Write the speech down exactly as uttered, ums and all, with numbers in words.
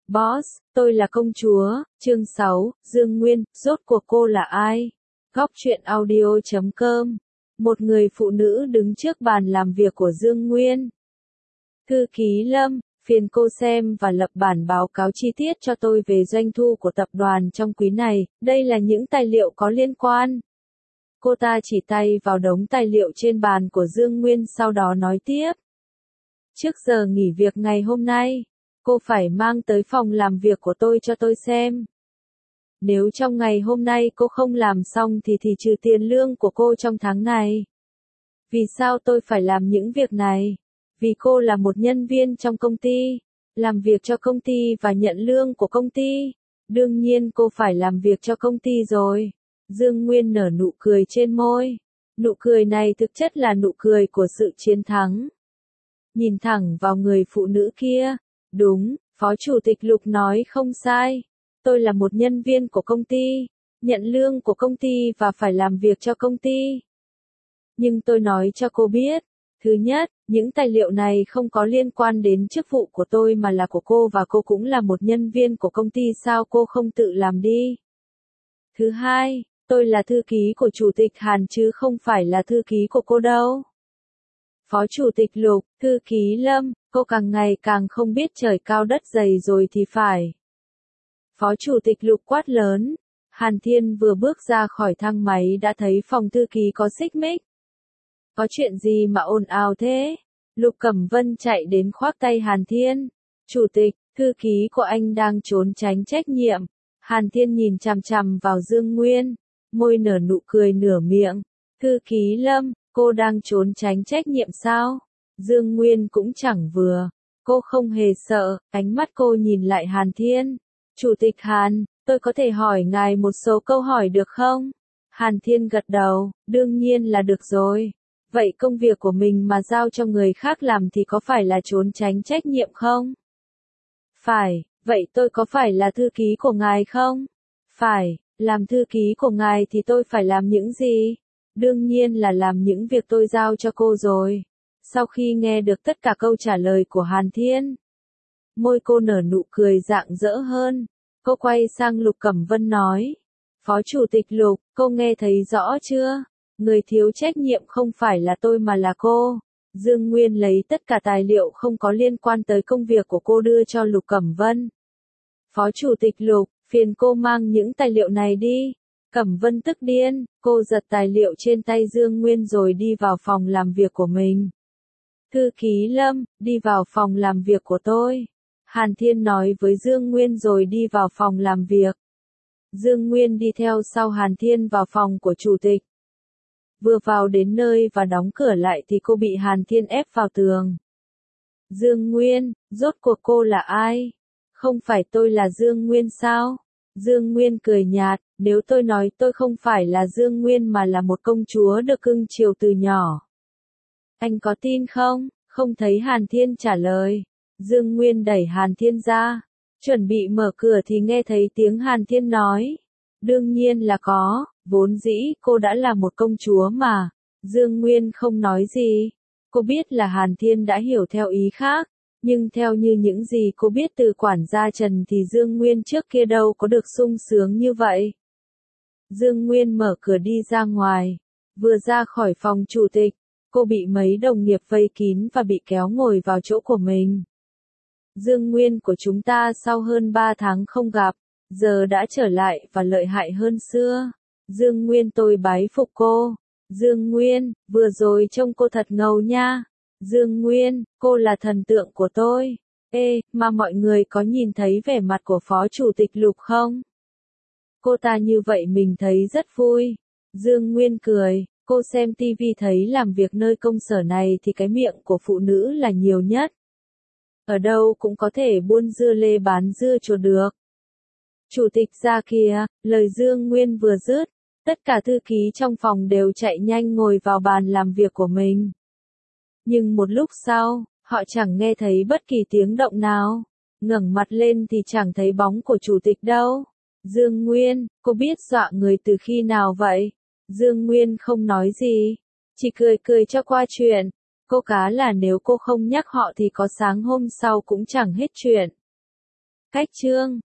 Boss, tôi là công chúa, chương sáu, Dương Nguyên, rốt cuộc cô là ai? Góc truyện audio chấm com. Một người phụ nữ đứng trước bàn làm việc của Dương Nguyên. Thư ký Lâm, phiền cô xem và lập bản báo cáo chi tiết cho tôi về doanh thu của tập đoàn trong quý này, đây là những tài liệu có liên quan. Cô ta chỉ tay vào đống tài liệu trên bàn của Dương Nguyên sau đó nói tiếp. Trước giờ nghỉ việc ngày hôm nay, cô phải mang tới phòng làm việc của tôi cho tôi xem. Nếu trong ngày hôm nay cô không làm xong thì thì trừ tiền lương của cô trong tháng này. Vì sao tôi phải làm những việc này? Vì cô là một nhân viên trong công ty, làm việc cho công ty và nhận lương của công ty. Đương nhiên cô phải làm việc cho công ty rồi. Dương Nguyên nở nụ cười trên môi. Nụ cười này thực chất là nụ cười của sự chiến thắng. Nhìn thẳng vào người phụ nữ kia. Đúng, Phó Chủ tịch Lục nói không sai. Tôi là một nhân viên của công ty, nhận lương của công ty và phải làm việc cho công ty. Nhưng tôi nói cho cô biết, thứ nhất, những tài liệu này không có liên quan đến chức vụ của tôi mà là của cô và cô cũng là một nhân viên của công ty, sao cô không tự làm đi. Thứ hai, tôi là thư ký của Chủ tịch Hàn chứ không phải là thư ký của cô đâu. Phó Chủ tịch Lục, thư ký Lâm, cô càng ngày càng không biết trời cao đất dày rồi thì phải. Phó Chủ tịch Lục quát lớn. Hàn Thiên vừa bước ra khỏi thang máy đã thấy phòng thư ký có xích mích. Có chuyện gì mà ồn ào thế? Lục Cẩm Vân chạy đến khoác tay Hàn Thiên. Chủ tịch, thư ký của anh đang trốn tránh trách nhiệm. Hàn Thiên nhìn chằm chằm vào Dương Nguyên, môi nở nụ cười nửa miệng. Thư ký Lâm, cô đang trốn tránh trách nhiệm sao? Dương Nguyên cũng chẳng vừa. Cô không hề sợ, ánh mắt cô nhìn lại Hàn Thiên. Chủ tịch Hàn, tôi có thể hỏi ngài một số câu hỏi được không? Hàn Thiên gật đầu, đương nhiên là được rồi. Vậy công việc của mình mà giao cho người khác làm thì có phải là trốn tránh trách nhiệm không? Phải, vậy tôi có phải là thư ký của ngài không? Phải, làm thư ký của ngài thì tôi phải làm những gì? Đương nhiên là làm những việc tôi giao cho cô rồi. Sau khi nghe được tất cả câu trả lời của Hàn Thiên, môi cô nở nụ cười rạng rỡ hơn. Cô quay sang Lục Cẩm Vân nói. Phó Chủ tịch Lục, cô nghe thấy rõ chưa? Người thiếu trách nhiệm không phải là tôi mà là cô. Dương Nguyên lấy tất cả tài liệu không có liên quan tới công việc của cô đưa cho Lục Cẩm Vân. Phó Chủ tịch Lục, phiền cô mang những tài liệu này đi. Cẩm Vân tức điên, cô giật tài liệu trên tay Dương Nguyên rồi đi vào phòng làm việc của mình. Thư ký Lâm, đi vào phòng làm việc của tôi. Hàn Thiên nói với Dương Nguyên rồi đi vào phòng làm việc. Dương Nguyên đi theo sau Hàn Thiên vào phòng của Chủ tịch. Vừa vào đến nơi và đóng cửa lại thì cô bị Hàn Thiên ép vào tường. Dương Nguyên, rốt cuộc cô là ai? Không phải tôi là Dương Nguyên sao? Dương Nguyên cười nhạt, nếu tôi nói tôi không phải là Dương Nguyên mà là một công chúa được cưng chiều từ nhỏ. Anh có tin không? Không thấy Hàn Thiên trả lời. Dương Nguyên đẩy Hàn Thiên ra, chuẩn bị mở cửa thì nghe thấy tiếng Hàn Thiên nói. Đương nhiên là có, vốn dĩ cô đã là một công chúa mà. Dương Nguyên không nói gì. Cô biết là Hàn Thiên đã hiểu theo ý khác, nhưng theo như những gì cô biết từ quản gia Trần thì Dương Nguyên trước kia đâu có được sung sướng như vậy. Dương Nguyên mở cửa đi ra ngoài, vừa ra khỏi phòng Chủ tịch, cô bị mấy đồng nghiệp vây kín và bị kéo ngồi vào chỗ của mình. Dương Nguyên của chúng ta sau hơn ba tháng không gặp, giờ đã trở lại và lợi hại hơn xưa. Dương Nguyên tôi bái phục cô. Dương Nguyên, vừa rồi trông cô thật ngầu nha. Dương Nguyên, cô là thần tượng của tôi. Ê, mà mọi người có nhìn thấy vẻ mặt của Phó Chủ tịch Lục không? Cô ta như vậy mình thấy rất vui. Dương Nguyên cười, cô xem tivi thấy làm việc nơi công sở này thì cái miệng của phụ nữ là nhiều nhất. Ở đâu cũng có thể buôn dưa lê bán dưa chuột được. Chủ tịch ra kìa, lời Dương Nguyên vừa dứt, tất cả thư ký trong phòng đều chạy nhanh ngồi vào bàn làm việc của mình. Nhưng một lúc sau, họ chẳng nghe thấy bất kỳ tiếng động nào. Ngẩng mặt lên thì chẳng thấy bóng của chủ tịch đâu. Dương Nguyên, cô biết dọa người từ khi nào vậy? Dương Nguyên không nói gì, chỉ cười cười cho qua chuyện. Cô cá là nếu cô không nhắc họ thì có sáng hôm sau cũng chẳng hết chuyện. Cách chương